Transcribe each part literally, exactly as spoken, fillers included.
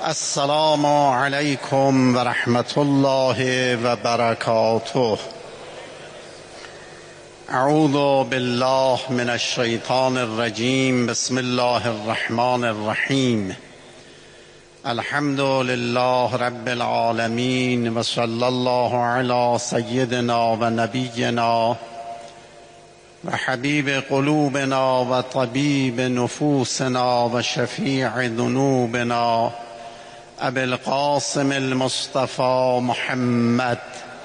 السلام علیکم و رحمت الله و برکاته. اعوذ بالله من الشیطان الرجیم. بسم الله الرحمن الرحیم. الحمد لله رب العالمین و صلی الله علی سیدنا و نبینا و حبیب قلوبنا و طبیب نفوسنا و شفیع ذنوبنا ابی القاسم المصطفى محمد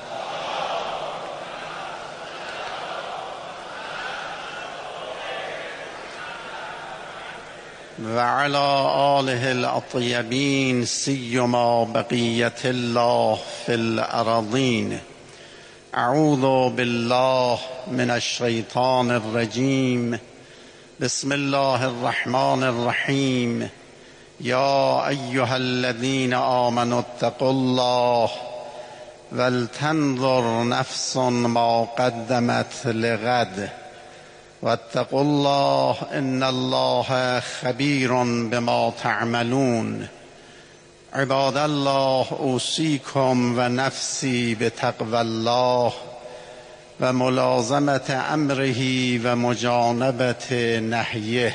و علی آله الاطیبین سیما بقیت الله فی الارضین. اعوذ بالله من الشیطان الرجیم. بسم الله الرحمن الرحیم. یا ایها الذین آمنوا اتقوا الله ولتنظر نفس ما قدمت لغد واتقوا الله ان الله خبیر بما تعملون. عباد الله اوصیکم و نفسی بتقوی الله و ملازمت امره و مجانبت نهیه.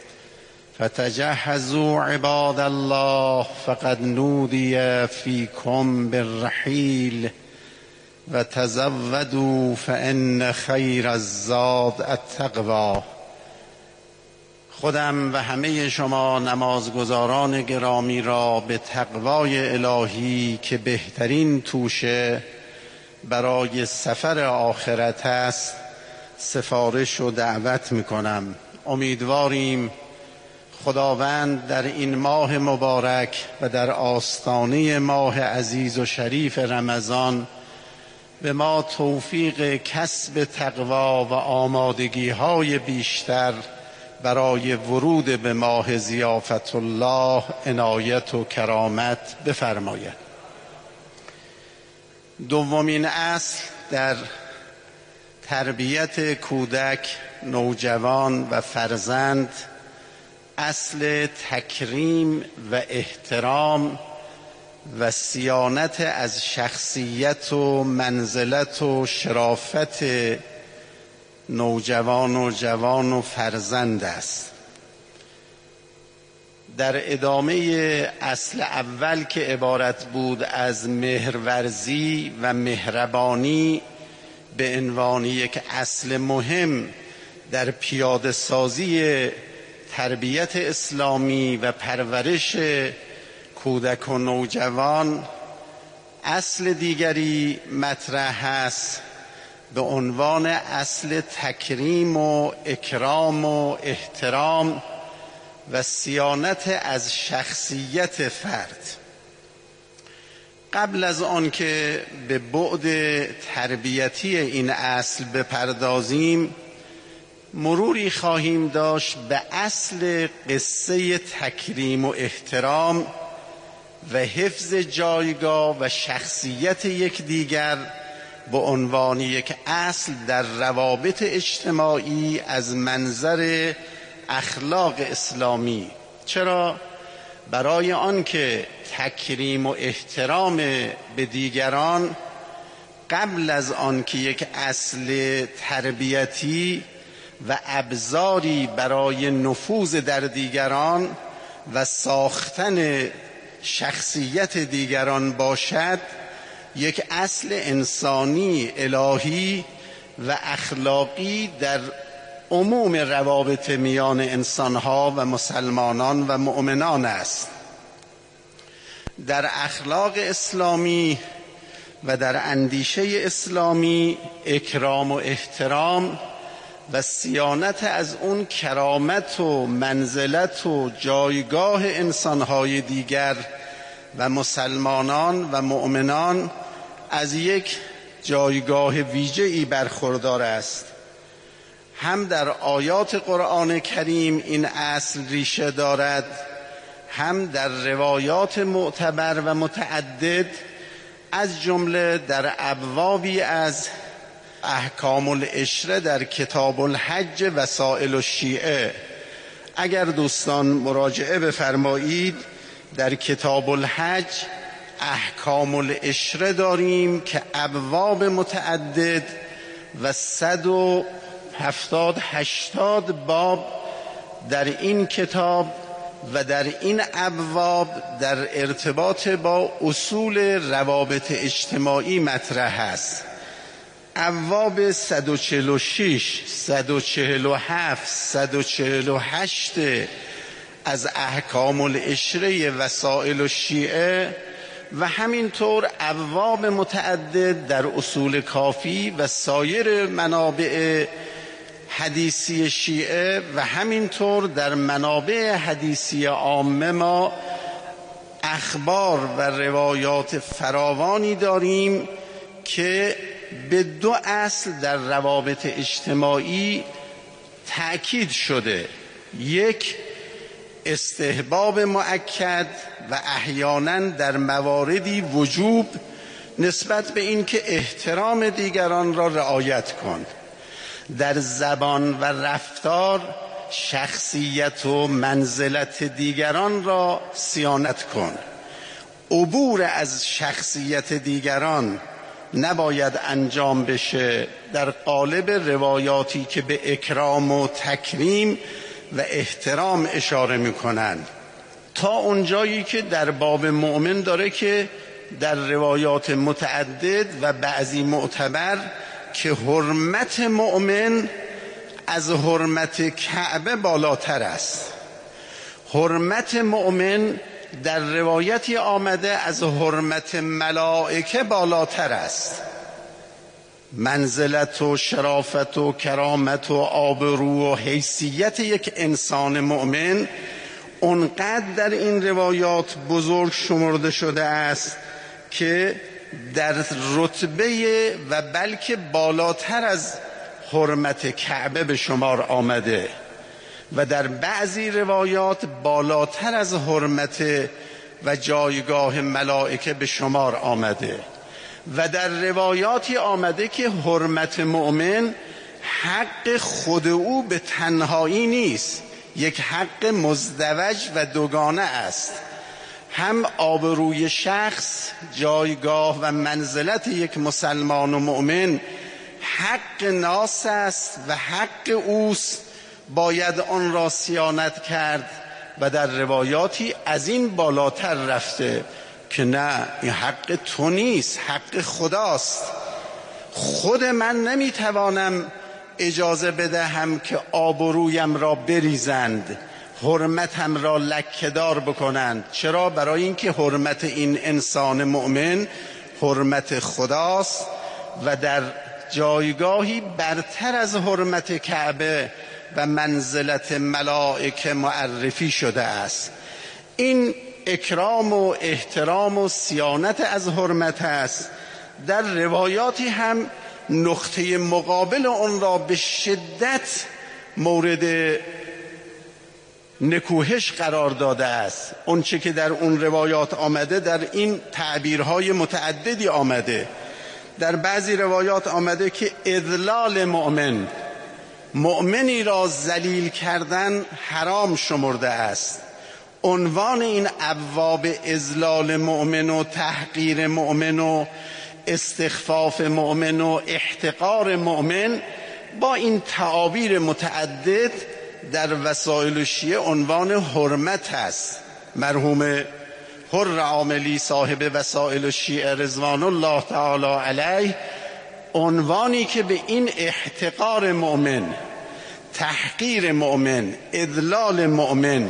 فتجهزوا عباد الله فقد نودی فیکم بالرحیل و تزودوا فان خیر الزاد التقوی. خودم و همه شما نمازگزاران گرامی را به تقوای الهی که بهترین توشه برای سفر آخرت است سفارش و دعوت می‌کنم. امیدواریم خداوند در این ماه مبارک و در آستانه ماه عزیز و شریف رمضان به ما توفیق کسب تقوا و آمادگی‌های بیشتر برای ورود به ماه ضیافت الله عنایت و کرامت بفرماید. دومین اصل در تربیت کودک، نوجوان و فرزند اصل تکریم و احترام و صیانت از شخصیت و منزلت و شرافت نوجوان و جوان و فرزند است. در ادامه اصل اول که عبارت بود از مهرورزی و مهربانی به عنوان یک اصل مهم در پیاده سازی تربیت اسلامی و پرورش کودک و نوجوان، اصل دیگری مطرح است به عنوان اصل تکریم و اکرام و احترام و صیانت از شخصیت فرد. قبل از آن که به بعد تربیتی این اصل بپردازیم، مروری خواهیم داشت به اصل قصه تکریم و احترام و حفظ جایگاه و شخصیت یکدیگر به عنوان یک اصل در روابط اجتماعی از منظر اخلاق اسلامی. چرا؟ برای آنکه تکریم و احترام به دیگران قبل از آنکه یک اصل تربیتی و ابزاری برای نفوذ در دیگران و ساختن شخصیت دیگران باشد، یک اصل انسانی الهی و اخلاقی در عموم روابط میان انسانها و مسلمانان و مؤمنان است. در اخلاق اسلامی و در اندیشه اسلامی اکرام و احترام و صیانت از اون کرامت و منزلت و جایگاه انسانهای دیگر و مسلمانان و مؤمنان از یک جایگاه ویژه‌ای برخوردار است. هم در آیات قرآن کریم این اصل ریشه دارد، هم در روایات معتبر و متعدد، از جمله در ابوابی از احکام العشره در کتاب الحج وسائل الشیعه. اگر دوستان مراجعه بفرمایید در کتاب الحج احکام العشره داریم که ابواب متعدد و صد و هفتاد هشتاد باب در این کتاب و در این ابواب در ارتباط با اصول روابط اجتماعی مطرح است. ابواب صد و چهل و شش، صد و چهل و هفت، صد و چهل و هشت از احکام العشره وسائل الشیعه و همینطور ابواب متعدد در اصول کافی و سایر منابع حدیثی شیعه و همینطور در منابع حدیثی عامه ما اخبار و روایات فراوانی داریم که به دو اصل در روابط اجتماعی تأکید شده: یک، استحباب مؤکد و احیانا در مواردی وجوب نسبت به این که احترام دیگران را رعایت کن، در زبان و رفتار شخصیت و منزلت دیگران را صیانت کن. عبور از شخصیت دیگران نباید انجام بشه در قالب روایاتی که به اکرام و تکریم و احترام اشاره میکنند، تا اونجایی که در باب مؤمن داره که در روایات متعدد و بعضی معتبر که حرمت مؤمن از حرمت کعبه بالاتر است. حرمت مؤمن در روایتی آمده از حرمت ملائکه بالاتر است. منزلت و شرافت و کرامت و آبرو و حیثیت یک انسان مؤمن اونقدر در این روایات بزرگ شمرده شده است که در رتبه و بلکه بالاتر از حرمت کعبه به شمار آمده و در بعضی روایات بالاتر از حرمت و جایگاه ملائکه به شمار آمده و در روایاتی آمده که حرمت مؤمن حق خود او به تنهایی نیست، یک حق مزدوج و دوگانه است. هم آبروی شخص، جایگاه و منزلت یک مسلمان و مؤمن حق ناس است و حق اوست، باید آن را صیانت کرد و در روایاتی از این بالاتر رفته که نه، این حق تو نیست، حق خداست. خود من نمیتوانم اجازه بدهم که آبرویم را بریزند، حرمتم را لکه‌دار بکنند. چرا؟ برای اینکه حرمت این انسان مؤمن حرمت خداست و در جایگاهی برتر از حرمت کعبه و منزلت ملائکه معرفی شده است. این اکرام و احترام و صیانت از حرمت است. در روایاتی هم نقطه مقابل اون را به شدت مورد نکوهش قرار داده است. اون چه که در اون روایات آمده در این تعبیرهای متعددی آمده. در بعضی روایات آمده که اذلال مؤمن، مؤمنی را ذلیل کردن حرام شمرده است. عنوان این ابواب اذلال مؤمن و تحقیر مؤمن و استخفاف مؤمن و احتقار مؤمن با این تعابیر متعدد در وسائل شیعه عنوان حرمت است. مرحوم حر عاملی صاحب وسائل شیعه رضوان الله تعالی علیه عنوانی که به این احتقار مؤمن، تحقیر مؤمن، اذلال مؤمن،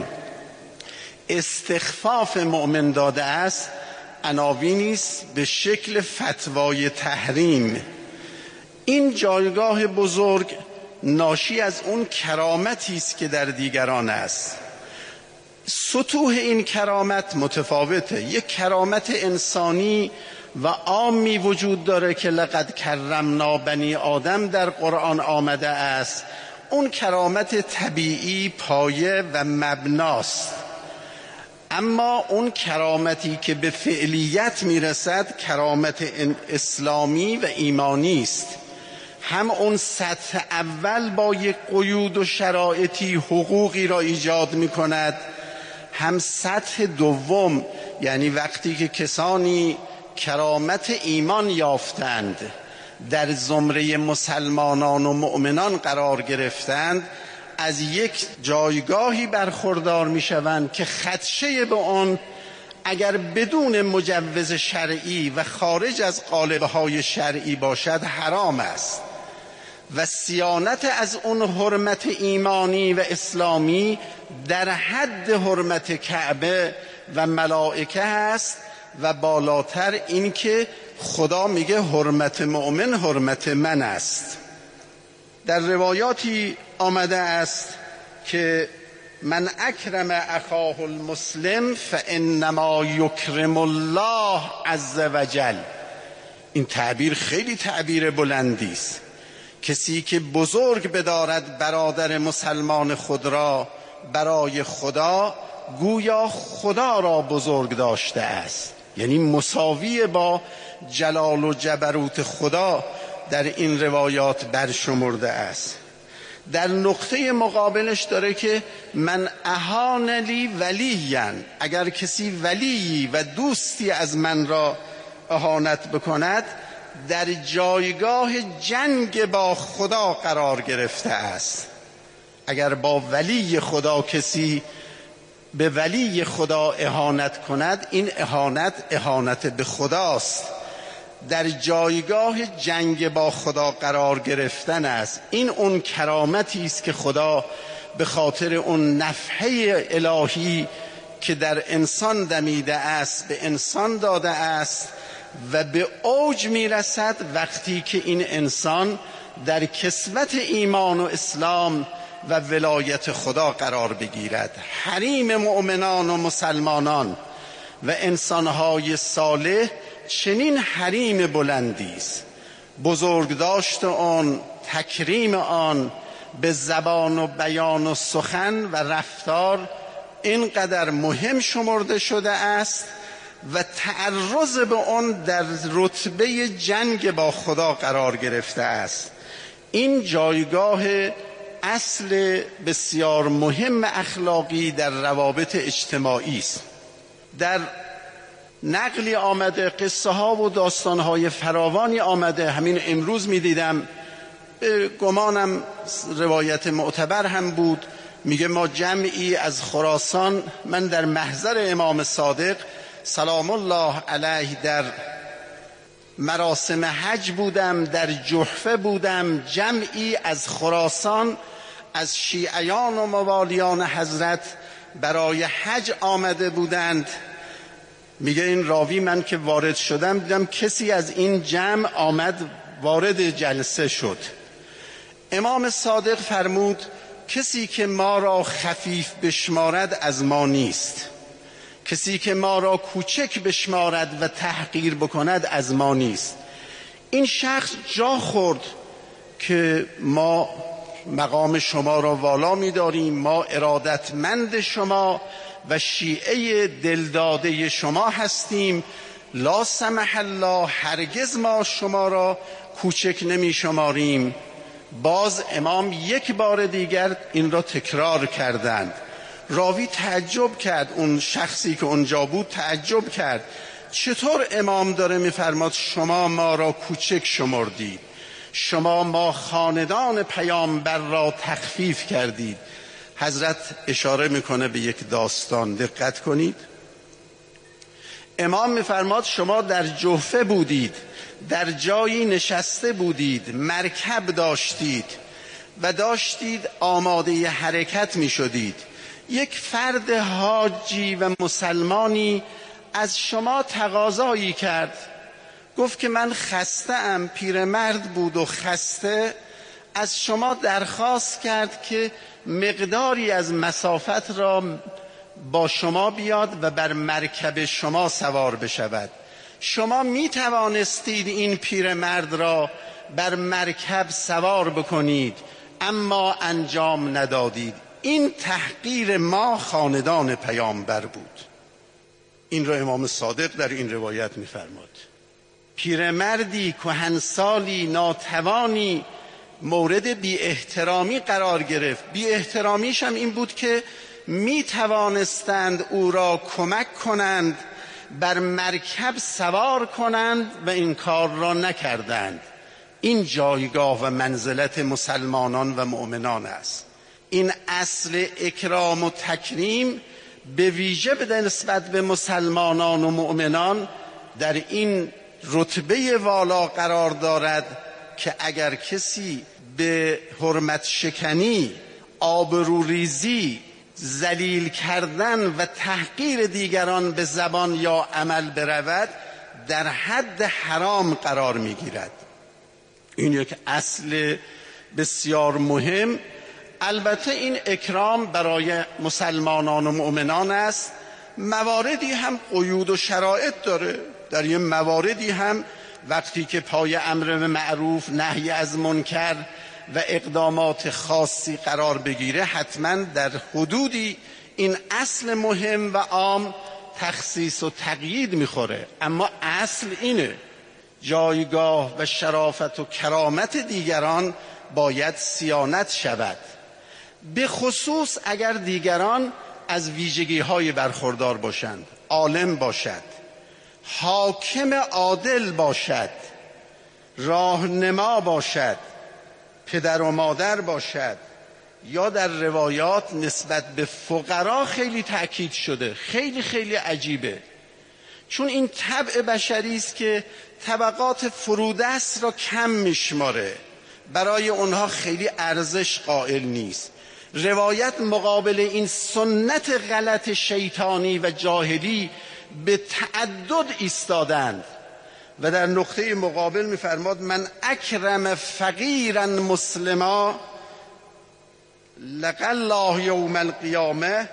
استخفاف مؤمن داده است، عناوینی است به شکل فتوای تحریم. این جایگاه بزرگ ناشی از اون کرامتی است که در دیگران است. سطوح این کرامت متفاوته. یک کرامت انسانی و عامی وجود داره که لقد کرمنا بنی آدم در قرآن آمده است. اون کرامت طبیعی پایه و مبناست. اما اون کرامتی که به فعلیت میرسد کرامت اسلامی و ایمانی است. هم اون سطح اول با یک قیود و شرایطی حقوقی را ایجاد می کند، هم سطح دوم، یعنی وقتی که کسانی کرامت ایمان یافتند، در زمره مسلمانان و مؤمنان قرار گرفتند، از یک جایگاهی برخوردار می شوند که خدشه به آن اگر بدون مجوز شرعی و خارج از قالب‌های شرعی باشد حرام است و صیانت از اون حرمت ایمانی و اسلامی در حد حرمت کعبه و ملائکه است و بالاتر این که خدا میگه حرمت مؤمن حرمت من است. در روایاتی آمده است که من اکرم اخاه المسلم فانما یکرم الله عز وجل. این تعبیر خیلی تعبیر بلندی است. کسی که بزرگ بدارد برادر مسلمان خود را برای خدا، گویا خدا را بزرگ داشته است، یعنی مساوی با جلال و جبروت خدا در این روایات برشمرده است. در نقطه مقابلش داره که من اهان لی ولیا، اگر کسی ولی و دوستی از من را اهانت بکند در جایگاه جنگ با خدا قرار گرفته است. اگر با ولی خدا کسی به ولی خدا اهانت کند، این اهانت اهانت به خداست، در جایگاه جنگ با خدا قرار گرفتن است. این اون کرامتی است که خدا به خاطر اون نفحه الهی که در انسان دمیده است به انسان داده است و به اوج میرسد وقتی که این انسان در کسوت ایمان و اسلام و ولایت خدا قرار بگیرد. حریم مؤمنان و مسلمانان و انسانهای صالح چنین حریم بلندی است. بزرگداشت آن، تکریم آن به زبان و بیان و سخن و رفتار اینقدر مهم شمرده شده است و تعرض به آن در رتبه جنگ با خدا قرار گرفته است. این جایگاه اصل بسیار مهم اخلاقی در روابط اجتماعی است. در نقلی آمده، قصه ها و داستان های فراوانی آمده، همین امروز می دیدم، گمانم روایت معتبر هم بود، میگه ما جمعی از خراسان، من در محضر امام صادق سلام الله علیه در مراسم حج بودم، در جحفه بودم، جمعی از خراسان از شیعیان و موالیان حضرت برای حج آمده بودند. میگه این راوی من که وارد شدم دیدم کسی از این جمع آمد وارد جلسه شد. امام صادق فرمود کسی که ما را خفیف بشمارد از ما نیست، کسی که ما را کوچک بشمارد و تحقیر بکند از ما نیست. این شخص جا خورد که ما مقام شما را والا می داریم، ما ارادتمند شما و شیعه دلداده شما هستیم، لا سمح الله، هرگز ما شما را کوچک نمی شماریم. باز امام یک بار دیگر این را تکرار کردند. راوی تعجب کرد، اون شخصی که اونجا بود تعجب کرد، چطور امام داره میفرماد شما ما را کوچک شمردید، شما ما خاندان پیامبر را تخفیف کردید. حضرت اشاره میکنه به یک داستان، دقت کنید. امام میفرماد شما در جحفه بودید، در جایی نشسته بودید، مرکب داشتید و داشتید آماده حرکت میشدید. یک فرد حاجی و مسلمانی از شما تقاضایی کرد، گفت که من خسته ام، پیرمرد بود و خسته، از شما درخواست کرد که مقداری از مسافت را با شما بیاد و بر مرکب شما سوار بشود. شما می توانستید این پیرمرد را بر مرکب سوار بکنید، اما انجام ندادید. این تحقیر ما خاندان پیامبر بود. این را امام صادق در این روایت می فرماد. پیرمردی کهنسالی ناتوانی مورد بی احترامی قرار گرفت. بی احترامیش هم این بود که می توانستند او را کمک کنند، بر مرکب سوار کنند و این کار را نکردند. این جایگاه و منزلت مسلمانان و مؤمنان است. این اصل اکرام و تکریم به ویژه به نسبت به مسلمانان و مؤمنان در این رتبه والا قرار دارد که اگر کسی به حرمت شکنی، آبروریزی، ذلیل کردن و تحقیر دیگران به زبان یا عمل برود، در حد حرام قرار میگیرد. این یک اصل بسیار مهم. البته این اکرام برای مسلمانان و مؤمنان است. مواردی هم قیود و شرایط داره. در یه مواردی هم وقتی که پای امر به معروف، نهی از منکر و اقدامات خاصی قرار بگیره، حتما در حدودی این اصل مهم و عام تخصیص و تقیید میخوره. اما اصل اینه، جایگاه و شرافت و کرامت دیگران باید صیانت شود، به خصوص اگر دیگران از ویژگی های برخوردار باشند. عالم باشد، حاکم عادل باشد، راهنما باشد، پدر و مادر باشد، یا در روایات نسبت به فقرا خیلی تأکید شده. خیلی خیلی عجیبه، چون این طبع بشری است که طبقات فرودست را کم میشماره، برای اونها خیلی ارزش قائل نیست. روایت مقابل این سنت غلط شیطانی و جاهلی به تعدد ایستادند و در نقطه مقابل می‌فرماد من اکرم فقیرا مسلما لقى الله یوم القیامه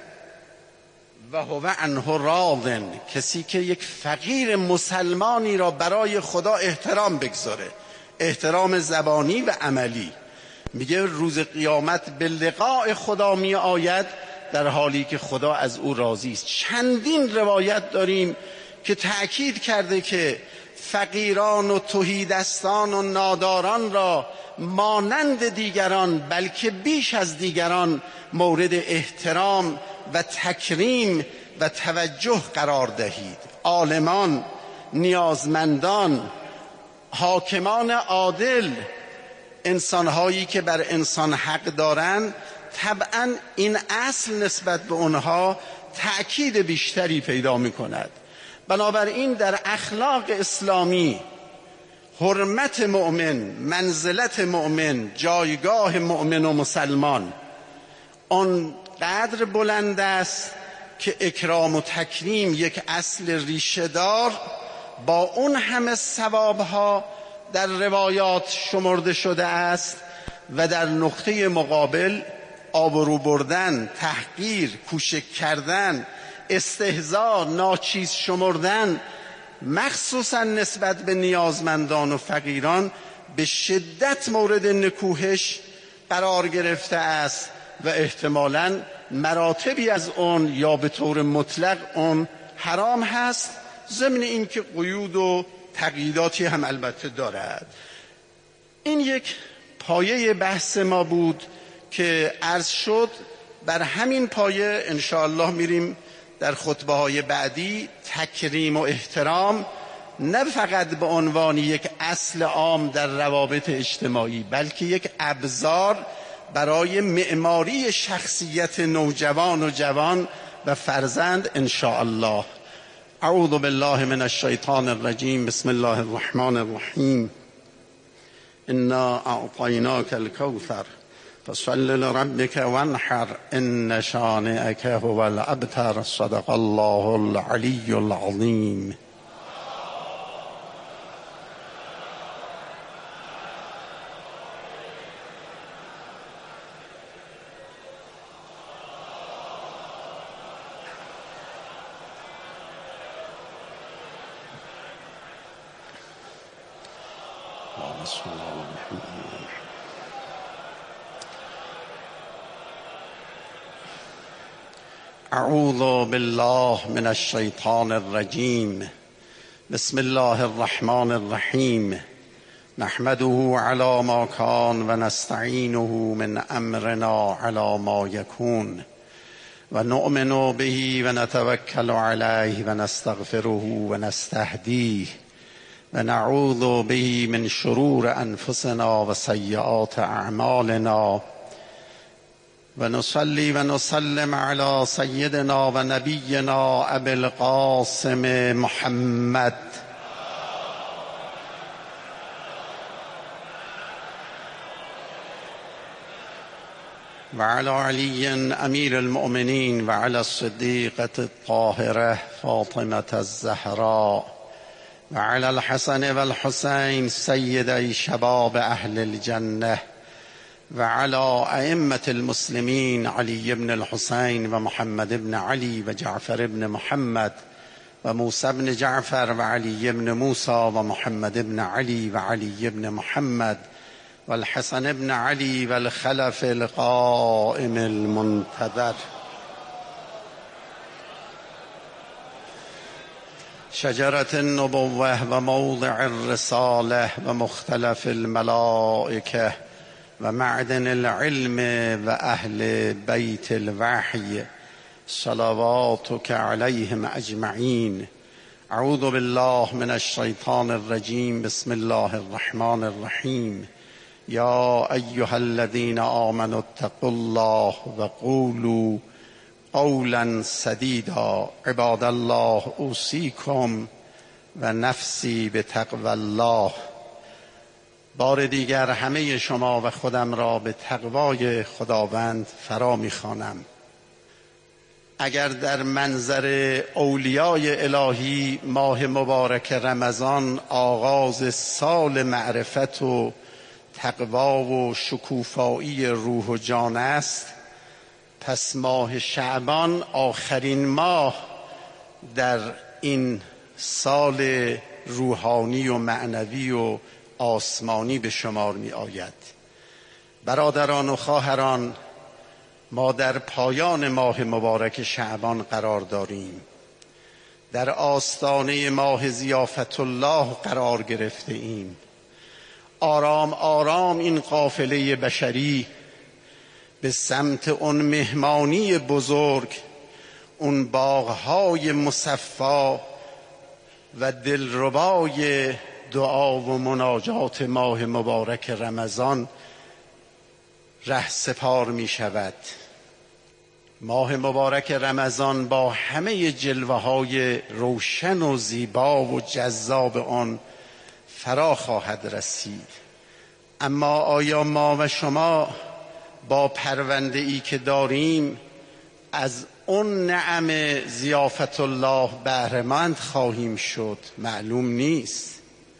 و هو عنه راض. کسی که یک فقیر مسلمانی را برای خدا احترام بگذاره، احترام زبانی و عملی، میگه روز قیامت به لقاء خدا می آید در حالی که خدا از او راضی است. چندین روایت داریم که تأکید کرده که فقیران و تهیدستان و ناداران را مانند دیگران بلکه بیش از دیگران مورد احترام و تکریم و توجه قرار دهید. عالمان، نیازمندان، حاکمان عادل، انسانهایی که بر انسان حق دارند، طبعا این اصل نسبت به اونها تأکید بیشتری پیدا می کند. بنابراین در اخلاق اسلامی حرمت مؤمن، منزلت مؤمن، جایگاه مؤمن و مسلمان آن قدر بلند است که اکرام و تکریم یک اصل ریشه‌دار با اون همه ثوابها در روایات شمرده شده است و در نقطه مقابل آبرو بردن، تحقیر، کوچک کردن، استهزا، ناچیز شمردن، مخصوصا نسبت به نیازمندان و فقیران، به شدت مورد نکوهش قرار گرفته است و احتمالاً مراتبی از اون یا به طور مطلق اون حرام هست، ضمن این که قیود و تقییداتی هم البته دارد. این یک پایه بحث ما بود که عرض شد. بر همین پایه انشاءالله میریم در خطبه های بعدی تکریم و احترام نه فقط به عنوان یک اصل عام در روابط اجتماعی، بلکه یک ابزار برای معماری شخصیت نوجوان و جوان و فرزند انشاءالله. اعوذ بالله من الشیطان الرجیم. بسم الله الرحمن الرحیم. انا اعطیناک الکوثر فصل لربک وانحر ان شانئک هو الابتر. صدق الله العلی العظیم. اعوذ بالله من الشیطان الرجیم. بسم الله الرحمن الرحیم. نحمده علی ما کان و نستعینه من امرنا علی ما یکون و نؤمن به و نتوکل علیه و نستغفره و نستهدیه و نعوذ به من شرور انفسنا و سیئات اعمالنا و نصلی و نسلم علی سیدنا و نبینا ابی القاسم محمد و علی علی امیر المؤمنین و علی الصدیقة الطاهرة فاطمة الزهراء و علی الحسن و الحسین سیدی شباب اهل الجنة و علی ائمة المسلمین علی بن الحسین و محمد بن علی و جعفر بن محمد و موسی بن جعفر و علی بن موسی و محمد بن علی و علی بن محمد و الحسن بن علی و الخلف القائم المنتظر. شجرة النبوة و موضع الرسالة و مختلف الملائكة و معدن العلم و اهل بیت الوحی صلواتک علیهم اجمعین. اعوذ بالله من الشیطان الرجیم. بسم الله الرحمن الرحیم. یا ایها الذین آمنوا اتقوا الله و قولوا قولا سدیدا. عباد الله اوصیکم و نفسی بتقوی الله. بار دیگر همه شما و خودم را به تقوای خداوند فرا می‌خوانم. اگر در منظر اولیای الهی ماه مبارک رمضان آغاز سال معرفت و تقوا و شکوفایی روح و جان است، پس ماه شعبان آخرین ماه در این سال روحانی و معنوی و آسمانی به شمار می آید. برادران و خواهران، ما در پایان ماه مبارک شعبان قرار داریم. در آستانه ماه ضیافت الله قرار گرفته ایم. آرام آرام این قافله بشری به سمت اون مهمانی بزرگ، اون باغهای مصفا و دلربای دعا و مناجات ماه مبارک رمضان ره سپار می شود. ماه مبارک رمضان با همه جلوه های روشن و زیبا و جذاب آن فرا خواهد رسید. اما آیا ما و شما با پرونده ای که داریم از اون نعم ضیافت الله بهره‌مند خواهیم شد؟ معلوم نیست.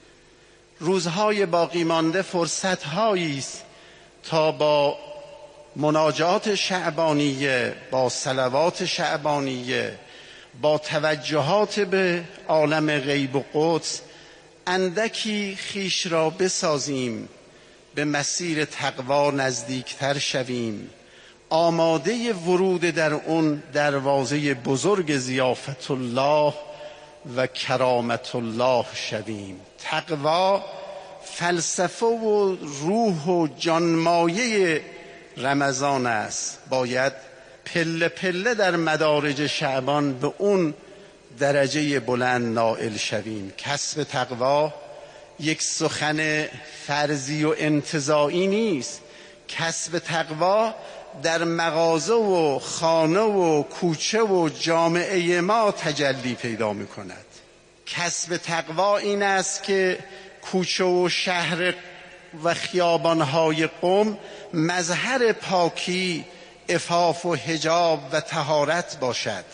روزهای باقی مانده فرصت‌هایی است تا با مناجات شعبانیه، با صلوات شعبانیه، با توجهات به عالم غیب و قدس اندکی خیش را بسازیم، به مسیر تقوا نزدیکتر شویم، آماده ورود در اون دروازه بزرگ ضیافت الله و کرامت الله شویم. تقوا فلسفه و روح و جانمایه رمضان است. باید پله پله در مدارج شعبان به اون درجه بلند نائل شویم. کسب تقوا یک سخن فرضی و انتزاعی نیست. کسب تقوا در مغازه و خانه و کوچه و جامعه ما تجلی پیدا می کند. کسب تقوا این است که کوچه و شهر و خیابانهای قم مظهر پاکی، عفاف و حجاب و طهارت باشد.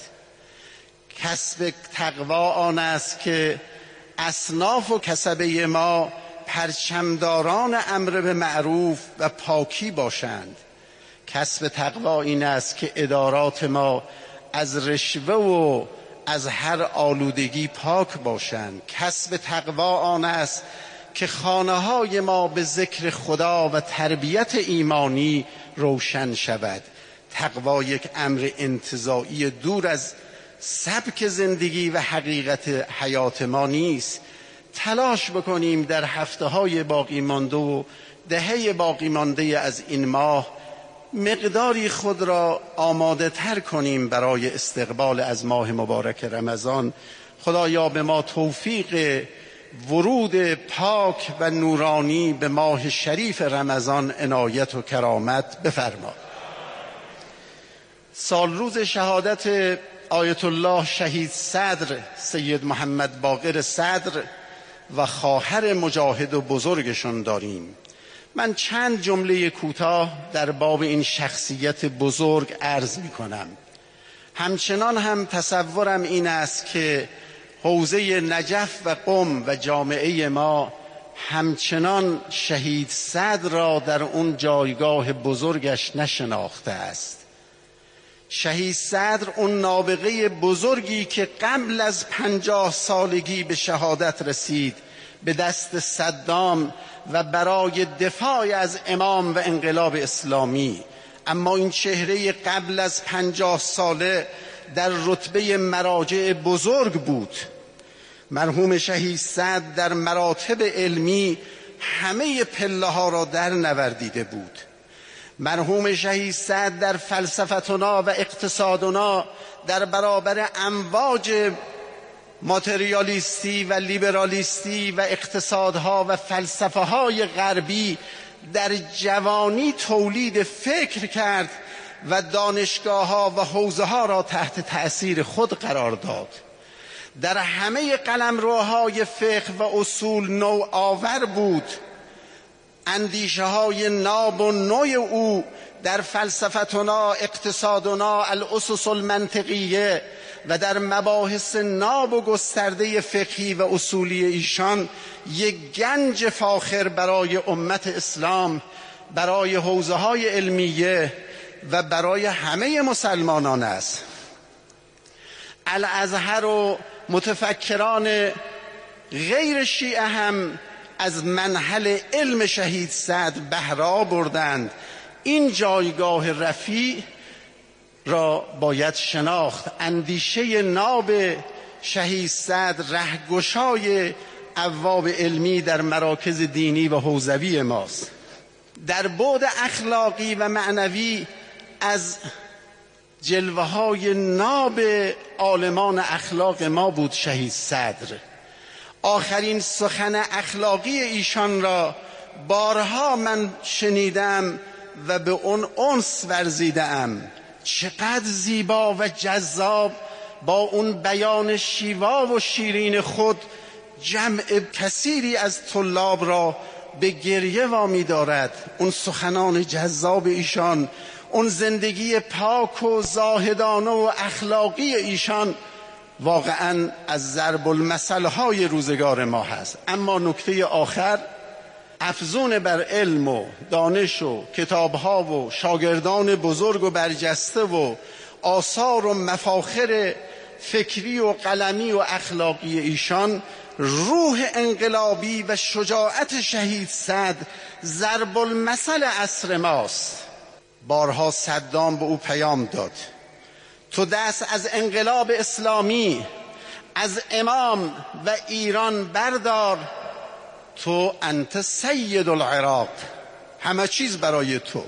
کسب تقوا آن است که اصناف و کسبه ما پرچمداران امر به معروف و پاکی باشند. کسب تقوا این است که ادارات ما از رشوه و از هر آلودگی پاک باشند. کسب تقوا آن است که خانه‌های ما به ذکر خدا و تربیت ایمانی روشن شود. تقوا یک امر انتزاعی دور از سبک زندگی و حقیقت حیات ما نیست. تلاش بکنیم در هفته‌های باقی مانده و دهه باقی مانده از این ماه مقداری خود را آماده تر کنیم برای استقبال از ماه مبارک رمضان. خدایا به ما توفیق ورود پاک و نورانی به ماه شریف رمضان عنایت و کرامت بفرما. سال روز شهادت آیت الله شهید صدر سید محمد باقر صدر و خواهر مجاهد و بزرگشون داریم. من چند جمله کوتاه در باب این شخصیت بزرگ عرض می کنم. همچنان هم تصورم این است که حوزه نجف و قم و جامعه ما همچنان شهید صدر را در اون جایگاه بزرگش نشناخته است. شهید صدر اون نابغه بزرگی که قبل از پنجاه سالگی به شهادت رسید به دست صدام و برای دفاع از امام و انقلاب اسلامی، اما این چهره قبل از پنجاه ساله در رتبه مراجع بزرگ بود. مرحوم شهید صدر در مراتب علمی همه پله ها را در نوردیده بود. مرحوم شهید صدر در فلسفتنا و اقتصادنا در برابر امواج ماتریالیستی و لیبرالیستی و اقتصادها و فلسفه های غربی در جوانی تولید فکر کرد و دانشگاه ها و حوزه ها را تحت تأثیر خود قرار داد. در همه قلمروهای فقه و اصول نوآور بود. اندیشه های ناب و نوع او در فلسفتنا، اقتصادنا، الاسس المنطقیه و در مباحث ناب و گسترده فقهی و اصولی ایشان یک گنج فاخر برای امت اسلام، برای حوزه های علمیه و برای همه مسلمانان است. الازهر و متفکران غیر شیعه هم از منحل علم شهید صدر بهره بردند. این جایگاه رفیع را باید شناخت. اندیشه ناب شهید صدر رهگشای ابواب علمی در مراکز دینی و حوزوی ماست. در بعد اخلاقی و معنوی از جلوه های ناب عالمان اخلاق ما بود شهید صدر. آخرین سخن اخلاقی ایشان را بارها من شنیدم و به اون انس ورزیدم. چقدر زیبا و جذاب با اون بیان شیوا و شیرین خود جمع کثیری از طلاب را به گریه وامی دارد. اون سخنان جذاب ایشان، اون زندگی پاک و زاهدانه و اخلاقی ایشان واقعا از ضرب المثل های روزگار ما هست. اما نکته آخر، افزون بر علم و دانش و کتابها و شاگردان بزرگ و برجسته و آثار و مفاخر فکری و قلمی و اخلاقی ایشان، روح انقلابی و شجاعت شهید صدر ضرب المثل عصر ماست. بارها صدام به او پیام داد: تو دست از انقلاب اسلامی، از امام و ایران بردار، تو انت سید العراق، همه چیز برای تو.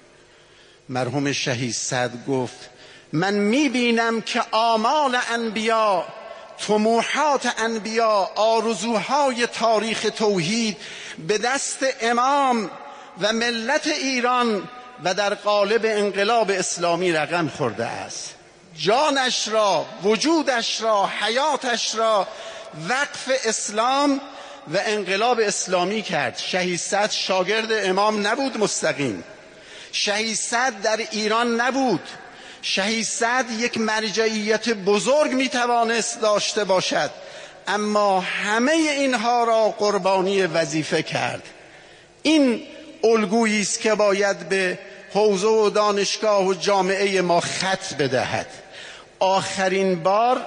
مرحوم شهید صدر گفت: من میبینم که آمال انبیا، طموحات انبیا، آرزوهای تاریخ توحید به دست امام و ملت ایران و در قالب انقلاب اسلامی رقم خورده است. جانش را، وجودش را، حیاتش را وقف اسلام و انقلاب اسلامی کرد. شهید صدر شاگرد امام نبود مستقیم. شهید صدر در ایران نبود. شهید صدر یک مرجعیت بزرگ میتوانست داشته باشد، اما همه اینها را قربانی وظیفه کرد. این الگویی است که باید به حوزه و دانشگاه و جامعه ما خط بدهد. آخرین بار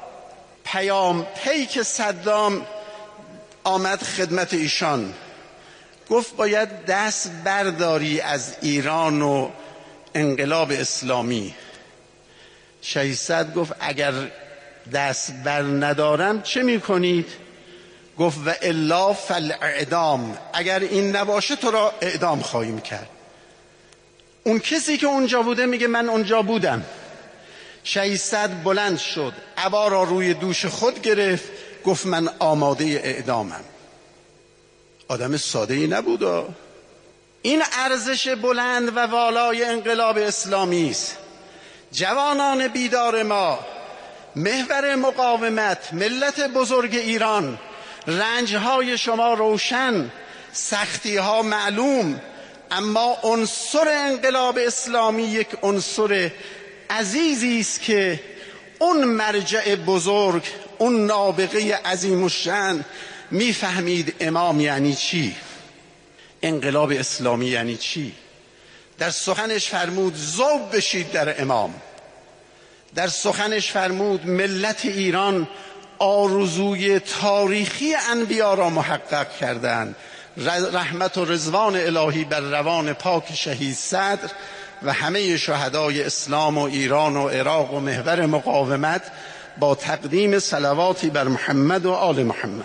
پیام پیک صدام آمد خدمت ایشان، گفت باید دست برداری از ایران و انقلاب اسلامی. شهید صدر گفت اگر دست بر ندارم چه میکنید؟ گفت و الا فالاعدام، اگر این نباشه تو را اعدام خواهیم کرد. اون کسی که اونجا بوده میگه من اونجا بودم. شهید صدر بلند شد، عبا را روی دوش خود گرفت، گفت من آماده اعدامم. آدم ساده ای نبود. این ارزش بلند و والای انقلاب اسلامی است. جوانان بیدار ما، محور مقاومت، ملت بزرگ ایران، رنجهای شما روشن، سختیها معلوم، اما عنصر انقلاب اسلامی یک عنصر عزیزی است که اون مرجع بزرگ، اون نابغه عظیم الشأن میفهمید امام یعنی چی، انقلاب اسلامی یعنی چی. در سخنش فرمود ذوب بشید در امام. در سخنش فرمود ملت ایران آرزوی تاریخی انبیا را محقق کردند. رحمت و رضوان الهی بر روان پاک شهید صدر و همه شهدای اسلام و ایران و عراق و محور مقاومت، با تقدیم صلواتی بر محمد و آل محمد.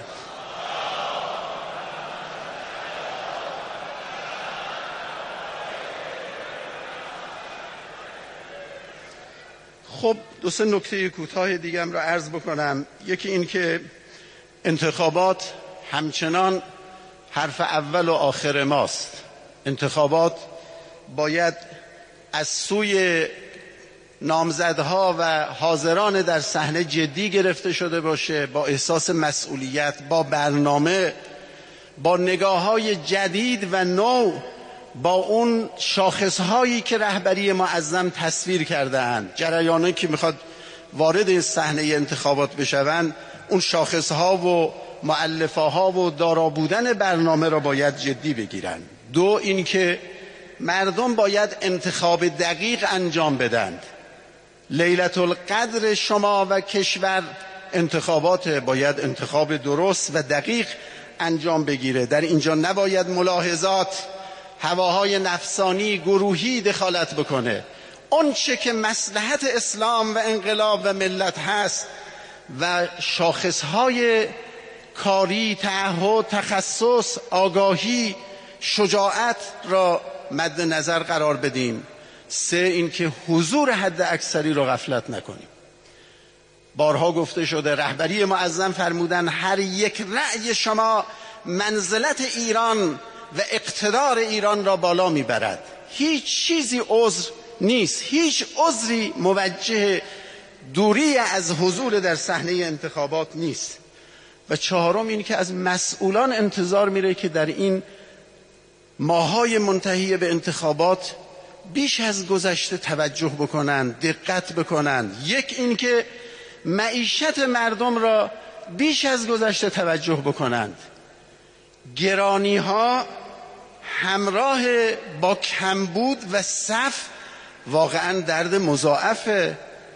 خب دو سه نکته کوتاه دیگم را عرض بکنم. یکی این که انتخابات همچنان حرف اول و آخر ماست. انتخابات باید از سوی نامزدها و حاضران در صحنه جدی گرفته شده باشه، با احساس مسئولیت، با برنامه، با نگاه‌های جدید و نو، با اون شاخصهایی که رهبری معظم تصویر کرده‌اند. جریانی که میخواد وارد این صحنه انتخابات بشوند، اون شاخصها و مؤلفه‌ها و دارا بودن برنامه را باید جدی بگیرند. دو، این که مردم باید انتخاب دقیق انجام بدند. لیلة القدر شما و کشور انتخابات، باید انتخاب درست و دقیق انجام بگیره. در اینجا نباید ملاحظات، هواهای نفسانی، گروهی دخالت بکنه. اون چه که مصلحت اسلام و انقلاب و ملت هست و شاخصهای کاری، تعهد، تخصص، آگاهی، شجاعت را مد نظر قرار بدیم. سه، این که حضور حد اکثری رو غفلت نکنیم. بارها گفته شده، رهبری معظم فرمودن هر یک رأی شما منزلت ایران و اقتدار ایران را بالا میبرد. هیچ چیزی عذر نیست، هیچ عذری موجه دوری از حضور در صحنه انتخابات نیست. و چهارم، این که از مسئولان انتظار میره که در این ماهای منتهی به انتخابات بیش از گذشته توجه بکنند، دقت بکنند. یک، این که معیشت مردم را بیش از گذشته توجه بکنند. گرانی ها همراه با کمبود و صف واقعا درد مضاعفه.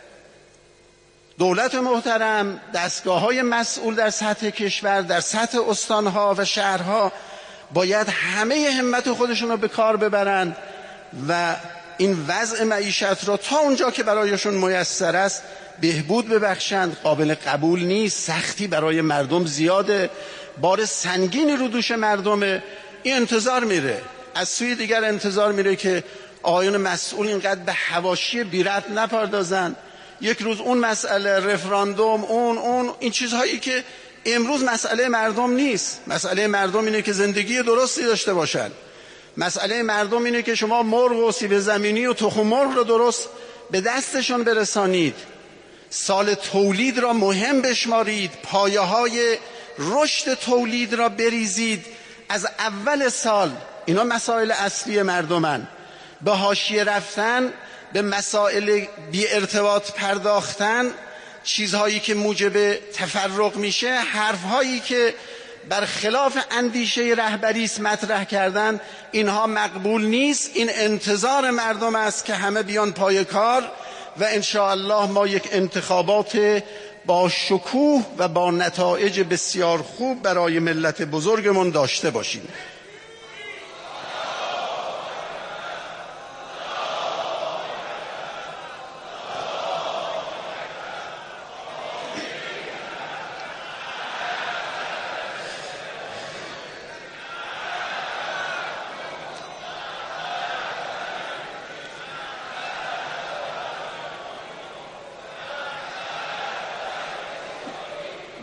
دولت محترم، دستگاه های مسئول در سطح کشور، در سطح استانها و شهرها باید همه همت خودشون رو به کار ببرند و این وضع معیشت را تا اونجا که برایشون میسر است بهبود ببخشند. قابل قبول نیست، سختی برای مردم زیاده، بار سنگینی رو دوش مردمه. این انتظار میره. از سوی دیگر انتظار میره که آقایون مسئول اینقدر به حواشی بی‌ربط نپردازن. یک روز اون مسئله، رفراندوم، اون اون این چیزهایی که امروز مسئله مردم نیست. مسئله مردم اینه که زندگی درستی داشته باشن. مسئله مردم اینه که شما مرغ و سیب زمینی و تخم مرغ رو درست به دستشون برسانید. سال تولید را مهم بشمارید، پایه های رشد تولید را بریزید از اول سال. اینا مسائل اصلی مردمن. به حاشیه رفتن، به مسائل بی ارتباط پرداختن، چیزهایی که موجب تفرق میشه، حرفهایی که برخلاف اندیشه رهبری است مطرح کردن، اینها مقبول نیست. این انتظار مردم است که همه بیان پای کار و انشاءالله ما یک انتخابات با شکوه و با نتایج بسیار خوب برای ملت بزرگمون داشته باشیم.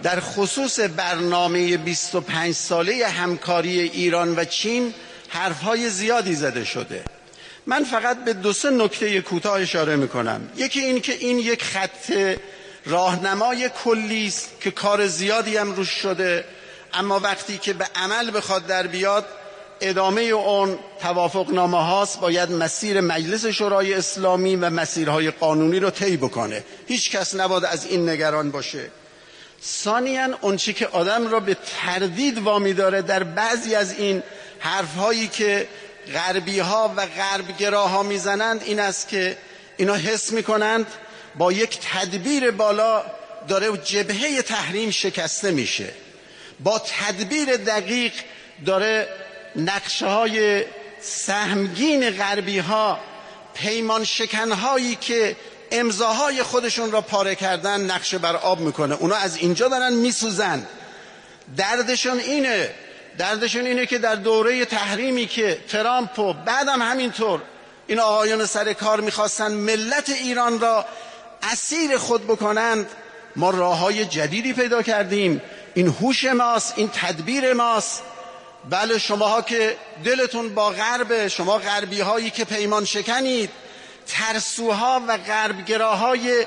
در خصوص برنامه بیست و پنج ساله همکاری ایران و چین حرفهای زیادی زده شده. من فقط به دو سه نکته کوتاه اشاره میکنم. یکی این که این یک خط راهنمای کلی است که کار زیادی هم روش شده، اما وقتی که به عمل بخواد در بیاد ادامه اون توافقنامه هاست، باید مسیر مجلس شورای اسلامی و مسیرهای قانونی رو طی بکنه. هیچ کس نباید از این نگران باشه. ثانیاً اون چی که آدم را به تردید وامی داره در بعضی از این حرفهایی که غربی ها و غربگراها میزنند این است که اینا حس میکنند با یک تدبیر بالا داره جبهه تحریم شکسته میشه، با تدبیر دقیق داره نقشه های سهمگین غربی ها، پیمان شکن هایی که امضاهای خودشون را پاره کردن نقشه بر آب میکنه. اونا از اینجا دارن میسوزن. دردشون اینه دردشون اینه که در دوره تحریمی که ترامپ و بعدم همینطور این آقایان سر کار میخواستن ملت ایران را اسیر خود بکنند، ما راههای جدیدی پیدا کردیم. این هوش ماست، این تدبیر ماست. بله شماها که دلتون با غرب، شما غربی هایی که پیمان شکنید، ترسوها و غربگراهای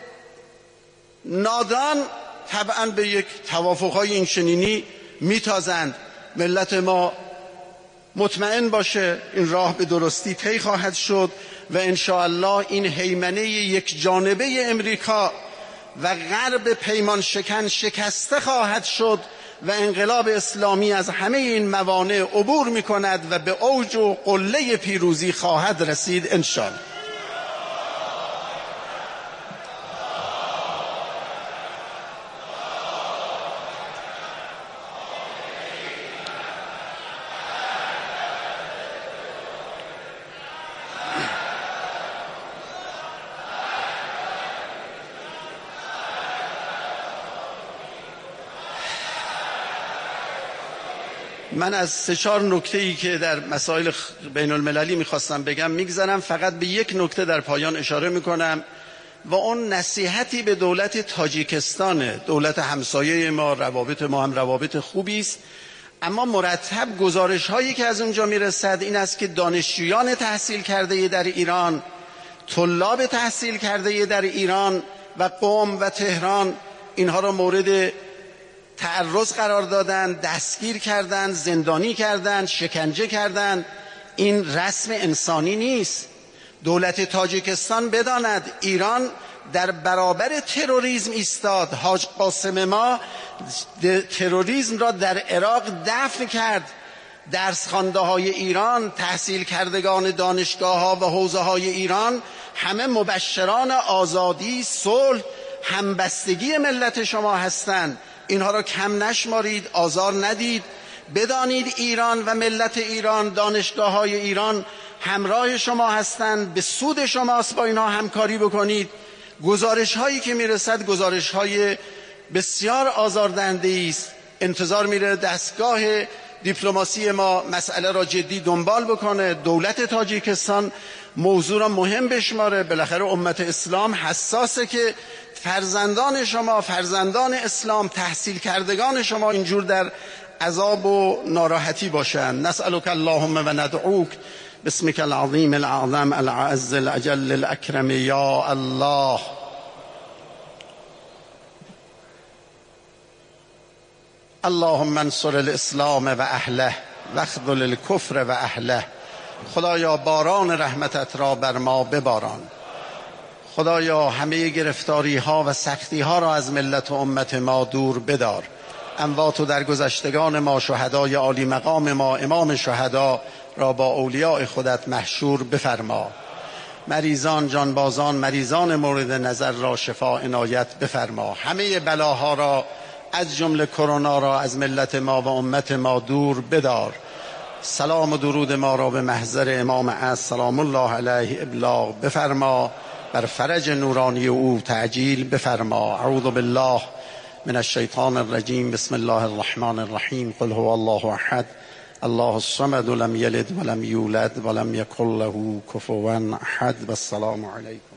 نادان طبعا به یک توافقهای این چنینی میتازند. ملت ما مطمئن باشه این راه به درستی طی خواهد شد و انشاءالله این هیمنه یک جانبه امریکا و غرب پیمان شکن شکسته خواهد شد و انقلاب اسلامی از همه این موانع عبور می کند و به اوج و قله پیروزی خواهد رسید انشاءالله. من از سه چهار نکته‌ای که در مسائل بین المللی میخواستم بگم میگذرم، فقط به یک نکته در پایان اشاره میکنم و اون نصیحتی به دولت تاجیکستان، دولت همسایه ما. روابط ما هم روابط خوبی است، اما مرتب گزارش هایی که از اونجا میرسد این است که دانشجویان تحصیل کرده در ایران، طلاب تحصیل کرده در ایران و قم و تهران اینها را مورد تعرض قرار دادن، دستگیر کردن، زندانی کردن، شکنجه کردن. این رسم انسانی نیست. دولت تاجیکستان بداند ایران در برابر تروریسم ایستاد. حاج قاسم ما تروریسم را در عراق دفن کرد. درس خوانده های ایران، تحصیل کردگان دانشگاه ها و حوزه های ایران همه مبشران آزادی، صلح، همبستگی ملت شما هستند. اینها را کم نشمارید، آزار ندید. بدانید ایران و ملت ایران، دانشگاه های ایران همراه شما هستند، به سود شماست با اینها همکاری بکنید. گزارش هایی که میرسد گزارش های بسیار آزاردهنده است. انتظار میره دستگاه دیپلماسی ما مسئله را جدی دنبال بکنه. دولت تاجیکستان موضوع را مهم بشماره. بالاخره امت اسلام حساسه که فرزندان شما، فرزندان اسلام، تحصیل کردگان شما اینجور در عذاب و ناراحتی باشند. نسألك اللهم و ندعوک باسمك العظیم الاعظم العز الاجل الاکرم یا الله. اللهم انصر الاسلام و اهله واخذل الکفر و اهله. خدایا باران رحمتت را بر ما بباران. خدایا همه گرفتاری ها و سختی ها را از ملت و امت ما دور بدار. اموات و درگذشتگان ما، شهدای عالی مقام ما، امام شهدا را با اولیاء خودت محشور بفرما. مریضان، جانبازان، مریضان مورد نظر را شفا عنایت بفرما. همه بلاها را از جمله کرونا را از ملت ما و امت ما دور بدار. سلام و درود ما را به محضر امام عصر سلام الله علیه ابلاغ بفرما. بر فرج نورانی او تعجیل بفرما. اعوذ بالله من الشیطان الرجیم. بسم الله الرحمن الرحیم. قل هو الله احد الله الصمد لم یلد ولم یولد ولم یکن له کفوا احد. والسلام علیکم.